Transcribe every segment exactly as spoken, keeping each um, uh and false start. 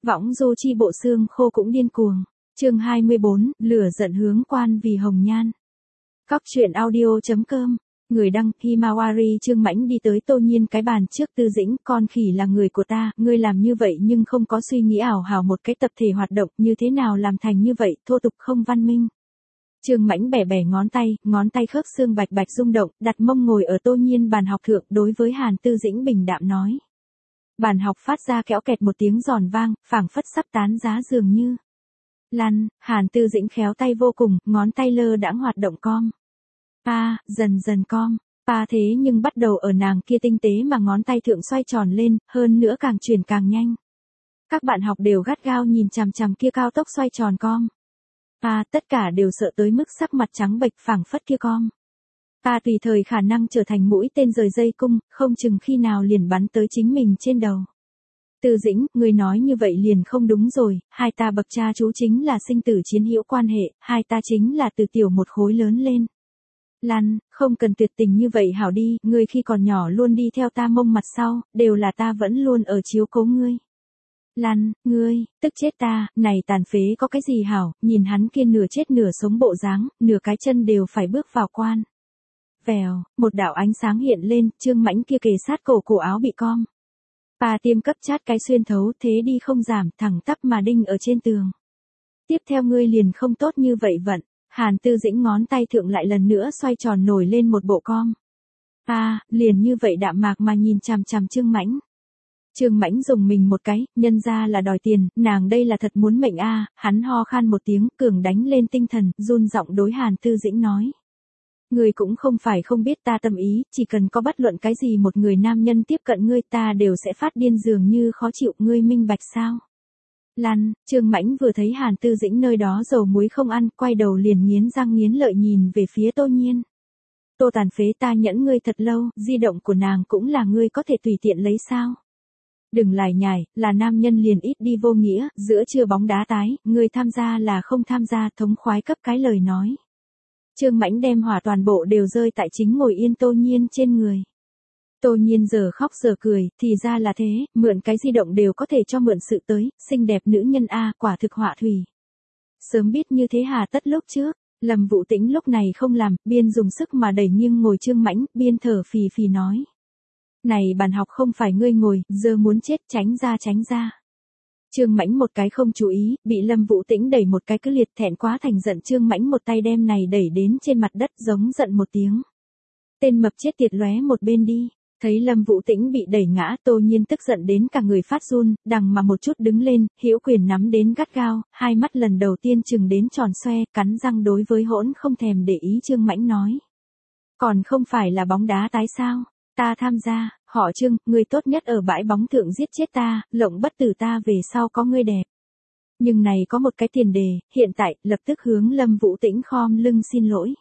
Võng du chi bộ xương khô cũng điên cuồng. Chương hai mươi bốn, lửa giận hướng quan vì hồng nhan. Cóc truyện audio chấm com. Người đăng Himawari. Trương Mãnh đi tới Tô Nhiên cái bàn trước. Tư Dĩnh, con khỉ là người của ta, ngươi làm như vậy nhưng không có suy nghĩ ảo hảo một cái tập thể hoạt động, như thế nào làm thành như vậy, thô tục không văn minh. Trương Mãnh bẻ bẻ ngón tay, ngón tay khớp xương bạch bạch rung động, đặt mông ngồi ở Tô Nhiên bàn học thượng, đối với Hàn Tư Dĩnh bình đạm nói. Bàn học phát ra kéo kẹt một tiếng giòn vang, phảng phất sắp tán giá dường như. Lăn, Hàn Tư Dĩnh khéo tay vô cùng, ngón tay lơ đãng hoạt động cong. Pa, dần dần cong, pa thế nhưng bắt đầu ở nàng kia tinh tế mà ngón tay thượng xoay tròn lên, hơn nữa càng chuyển càng nhanh. Các bạn học đều gắt gao nhìn chằm chằm kia cao tốc xoay tròn cong. Pa, tất cả đều sợ tới mức sắc mặt trắng bệch phảng phất kia cong. Pa tùy thời khả năng trở thành mũi tên rời dây cung, không chừng khi nào liền bắn tới chính mình trên đầu. Tư Dĩnh, người nói như vậy liền không đúng rồi, hai ta bậc cha chú chính là sinh tử chiến hữu quan hệ, hai ta chính là từ tiểu một khối lớn lên. Lan, không cần tuyệt tình như vậy hảo đi, ngươi khi còn nhỏ luôn đi theo ta mông mặt sau, đều là ta vẫn luôn ở chiếu cố ngươi. Lan, ngươi, tức chết ta, này tàn phế có cái gì hảo, nhìn hắn kia nửa chết nửa sống bộ dáng, nửa cái chân đều phải bước vào quan. Vèo, một đạo ánh sáng hiện lên, Trương Mãnh kia kề sát cổ cổ áo bị cong. Pa tiêm cấp chát cái xuyên thấu, thế đi không giảm, thẳng tắp mà đinh ở trên tường. Tiếp theo ngươi liền không tốt như vậy vận. Hàn Tư Dĩnh ngón tay thượng lại lần nữa xoay tròn nổi lên một bộ cong. Pa, liền như vậy đạm mạc mà nhìn chằm chằm Trương Mãnh. Trương Mãnh dùng mình một cái, nhân ra là đòi tiền, nàng đây là thật muốn mệnh a. À, hắn ho khan một tiếng, cường đánh lên tinh thần, run giọng đối Hàn Tư Dĩnh nói. Ngươi cũng không phải không biết ta tâm ý, chỉ cần có bất luận cái gì một người nam nhân tiếp cận ngươi ta đều sẽ phát điên dường như khó chịu, ngươi minh bạch sao? Lan, Trương Mãnh vừa thấy Hàn Tư Dĩnh nơi đó dầu muối không ăn, quay đầu liền nghiến răng nghiến lợi nhìn về phía Tô Nhiên. Tô tàn phế, ta nhẫn ngươi thật lâu, di động của nàng cũng là ngươi có thể tùy tiện lấy sao? Đừng lải nhải, là nam nhân liền ít đi vô nghĩa, giữa trưa bóng đá tái, ngươi tham gia là không tham gia, thống khoái cấp cái lời nói. Trương Mãnh đem hỏa toàn bộ đều rơi tại chính ngồi yên Tô Nhiên trên người. Tô Nhiên giờ khóc giờ cười, thì ra là thế, mượn cái di động đều có thể cho mượn sự tới, xinh đẹp nữ nhân a, quả thực họa thủy. Sớm biết như thế hà tất lúc trước, Lâm Vũ Tĩnh lúc này không làm, biên dùng sức mà đẩy nghiêng ngồi Trương Mãnh, biên thở phì phì nói. Này bàn học không phải ngươi ngồi, giờ muốn chết, tránh ra tránh ra. Trương Mãnh một cái không chú ý, bị Lâm Vũ Tĩnh đẩy một cái cứ liệt, thẹn quá thành giận, Trương Mãnh một tay đem này đẩy đến trên mặt đất giống giận một tiếng. Tên mập chết tiệt, lóe một bên đi. Thấy Lâm Vũ Tĩnh bị đẩy ngã, Tô Nhiên tức giận đến cả người phát run, đằng mà một chút đứng lên, hữu quyền nắm đến gắt gao, hai mắt lần đầu tiên chừng đến tròn xoe, cắn răng đối với hỗn không thèm để ý Trương Mãnh nói. Còn không phải là bóng đá tái sao? Ta tham gia, họ Trương, ngươi tốt nhất ở bãi bóng thượng giết chết ta, lộng bất tử ta về sau có ngươi đẹp. Nhưng này có một cái tiền đề, hiện tại, lập tức hướng Lâm Vũ Tĩnh khom lưng xin lỗi.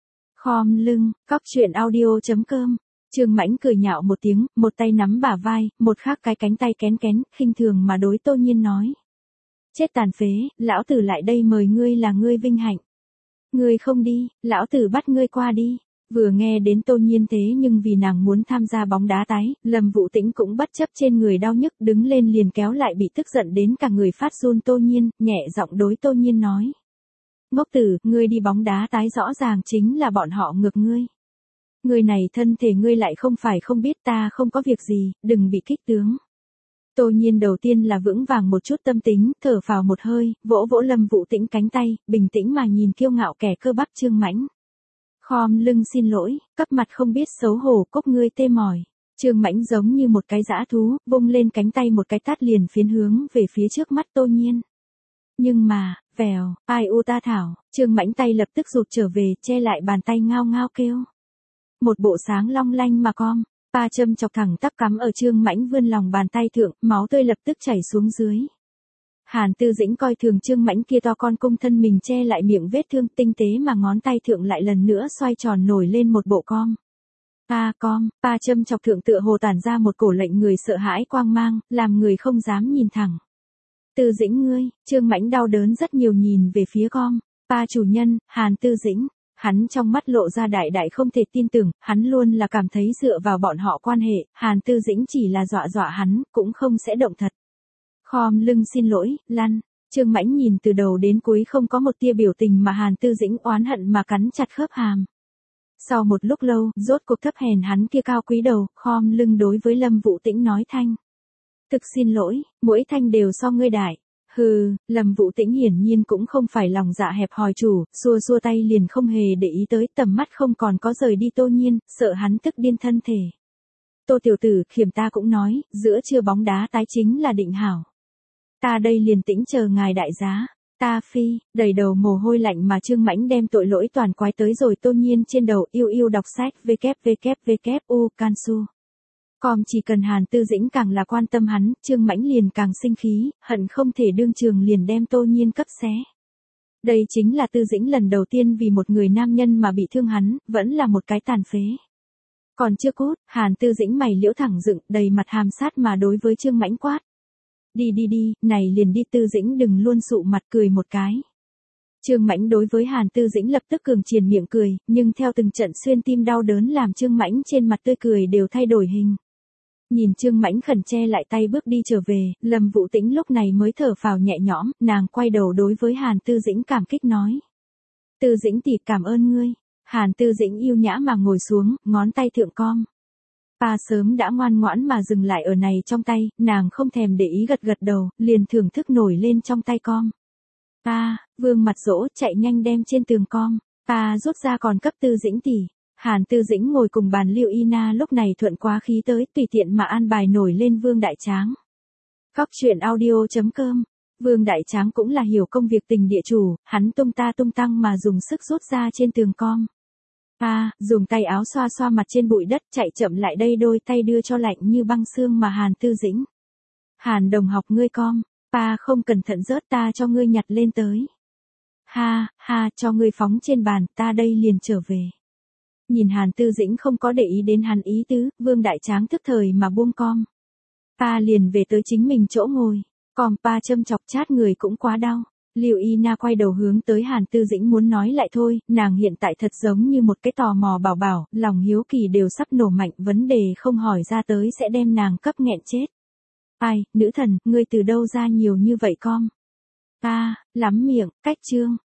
Khom lưng, cóc truyện audio chấm com. Trương Mãnh cười nhạo một tiếng, một tay nắm bả vai, một khác cái cánh tay kén kén, khinh thường mà đối Tô Nhiên nói. Chết tàn phế, lão tử lại đây mời ngươi là ngươi vinh hạnh. Ngươi không đi, lão tử bắt ngươi qua đi. Vừa nghe đến Tô Nhiên thế nhưng vì nàng muốn tham gia bóng đá tái, Lâm Vũ Tĩnh cũng bất chấp trên người đau nhức đứng lên liền kéo lại bị tức giận đến cả người phát run Tô Nhiên, nhẹ giọng đối Tô Nhiên nói. Ngốc tử, ngươi đi bóng đá tái rõ ràng chính là bọn họ ngược ngươi. Người này thân thể ngươi lại không phải không biết, ta không có việc gì, đừng bị kích tướng. Tô Nhiên đầu tiên là vững vàng một chút tâm tính, thở phào một hơi, vỗ vỗ Lâm Vũ Tĩnh cánh tay, bình tĩnh mà nhìn kiêu ngạo kẻ cơ bắp Trương Mãnh. Khom lưng xin lỗi, cấp mặt không biết xấu hổ, cốc ngươi tê mỏi. Trương Mãnh giống như một cái dã thú, bung lên cánh tay một cái tát liền phiến hướng về phía trước mắt Tô Nhiên. Nhưng mà, vèo, ai u ta thảo, Trương Mãnh tay lập tức rụt trở về, che lại bàn tay ngao ngao kêu. Một bộ sáng long lanh mà cong, pa châm chọc thẳng tắp cắm ở Trương Mãnh vươn lòng bàn tay thượng, máu tươi lập tức chảy xuống dưới. Hàn Tư Dĩnh coi thường Trương Mãnh kia to con cung thân mình che lại miệng vết thương, tinh tế mà ngón tay thượng lại lần nữa xoay tròn nổi lên một bộ cong. Pa cong, pa châm chọc thượng tựa hồ tản ra một cổ lệnh người sợ hãi quang mang, làm người không dám nhìn thẳng. Tư Dĩnh ngươi, Trương Mãnh đau đớn rất nhiều nhìn về phía cong, pa chủ nhân, Hàn Tư Dĩnh. Hắn trong mắt lộ ra đại đại không thể tin tưởng, hắn luôn là cảm thấy dựa vào bọn họ quan hệ, Hàn Tư Dĩnh chỉ là dọa dọa hắn, cũng không sẽ động thật. Khom lưng xin lỗi, lăn. Trương Mãnh nhìn từ đầu đến cuối không có một tia biểu tình mà Hàn Tư Dĩnh oán hận mà cắn chặt khớp hàm. Sau một lúc lâu, rốt cuộc thấp hèn hắn kia cao quý đầu, khom lưng đối với Lâm Vũ Tĩnh nói thanh. Thực xin lỗi, mỗi thanh đều so ngươi đại. Hừ, Lâm Vũ Tĩnh hiển nhiên cũng không phải lòng dạ hẹp hòi chủ, xua xua tay liền không hề để ý tới, tầm mắt không còn có rời đi Tô Nhiên, sợ hắn tức điên thân thể. Tô tiểu tử, khiểm ta cũng nói, giữa trưa bóng đá tái chính là định hảo. Ta đây liền tĩnh chờ ngài đại giá. Ta phi, đầy đầu mồ hôi lạnh mà Trương Mãnh đem tội lỗi toàn quái tới rồi Tô Nhiên trên đầu, yêu yêu đọc sách www cansu. Com chỉ cần Hàn Tư Dĩnh càng là quan tâm hắn, Trương Mãnh liền càng sinh khí, hận không thể đương trường liền đem Tô Nhiên cấp xé. Đây chính là Tư Dĩnh lần đầu tiên vì một người nam nhân mà bị thương hắn, vẫn là một cái tàn phế. Còn chưa cút, Hàn Tư Dĩnh mày liễu thẳng dựng, đầy mặt hàm sát mà đối với Trương Mãnh quát. Đi đi đi, này liền đi. Tư Dĩnh đừng luôn sụ mặt cười một cái. Trương Mãnh đối với Hàn Tư Dĩnh lập tức cường triền miệng cười, nhưng theo từng trận xuyên tim đau đớn làm Trương Mãnh trên mặt tươi cười đều thay đổi hình. Nhìn Trương Mãnh khẩn che lại tay bước đi trở về, Lâm Vũ Tĩnh lúc này mới thở phào nhẹ nhõm, nàng quay đầu đối với Hàn Tư Dĩnh cảm kích nói. Tư Dĩnh tỷ cảm ơn ngươi. Hàn Tư Dĩnh yêu nhã mà ngồi xuống, ngón tay thượng cong. Pa sớm đã ngoan ngoãn mà dừng lại ở này trong tay, nàng không thèm để ý gật gật đầu, liền thưởng thức nổi lên trong tay cong. Pa, Vương mặt dỗ chạy nhanh đem trên tường cong. Pa rút ra còn cấp Tư Dĩnh tỷ. Hàn Tư Dĩnh ngồi cùng bàn Lưu Ina lúc này thuận quá khí tới, tùy tiện mà an bài nổi lên Vương Đại Tráng. Góc truyện audio chấm com. Vương Đại Tráng cũng là hiểu công việc tình địa chủ, hắn tung ta tung tăng mà dùng sức rút ra trên tường cong. Pa, dùng tay áo xoa xoa mặt trên bụi đất, chạy chậm lại đây đôi tay đưa cho lạnh như băng xương mà Hàn Tư Dĩnh. Hàn đồng học ngươi cong, Pa không cẩn thận rớt ta cho ngươi nhặt lên tới. Ha, ha, cho ngươi phóng trên bàn, ta đây liền trở về. Nhìn Hàn Tư Dĩnh không có để ý đến hắn ý tứ, Vương Đại Tráng tức thời mà buông cong. Pa liền về tới chính mình chỗ ngồi, còn Pa châm chọc chát người cũng quá đau. Lưu Ina quay đầu hướng tới Hàn Tư Dĩnh muốn nói lại thôi, nàng hiện tại thật giống như một cái tò mò bảo bảo, lòng hiếu kỳ đều sắp nổ mạnh, vấn đề không hỏi ra tới sẽ đem nàng cấp nghẹn chết. Ai, nữ thần, ngươi từ đâu ra nhiều như vậy con? Pa, lắm miệng, cách chương.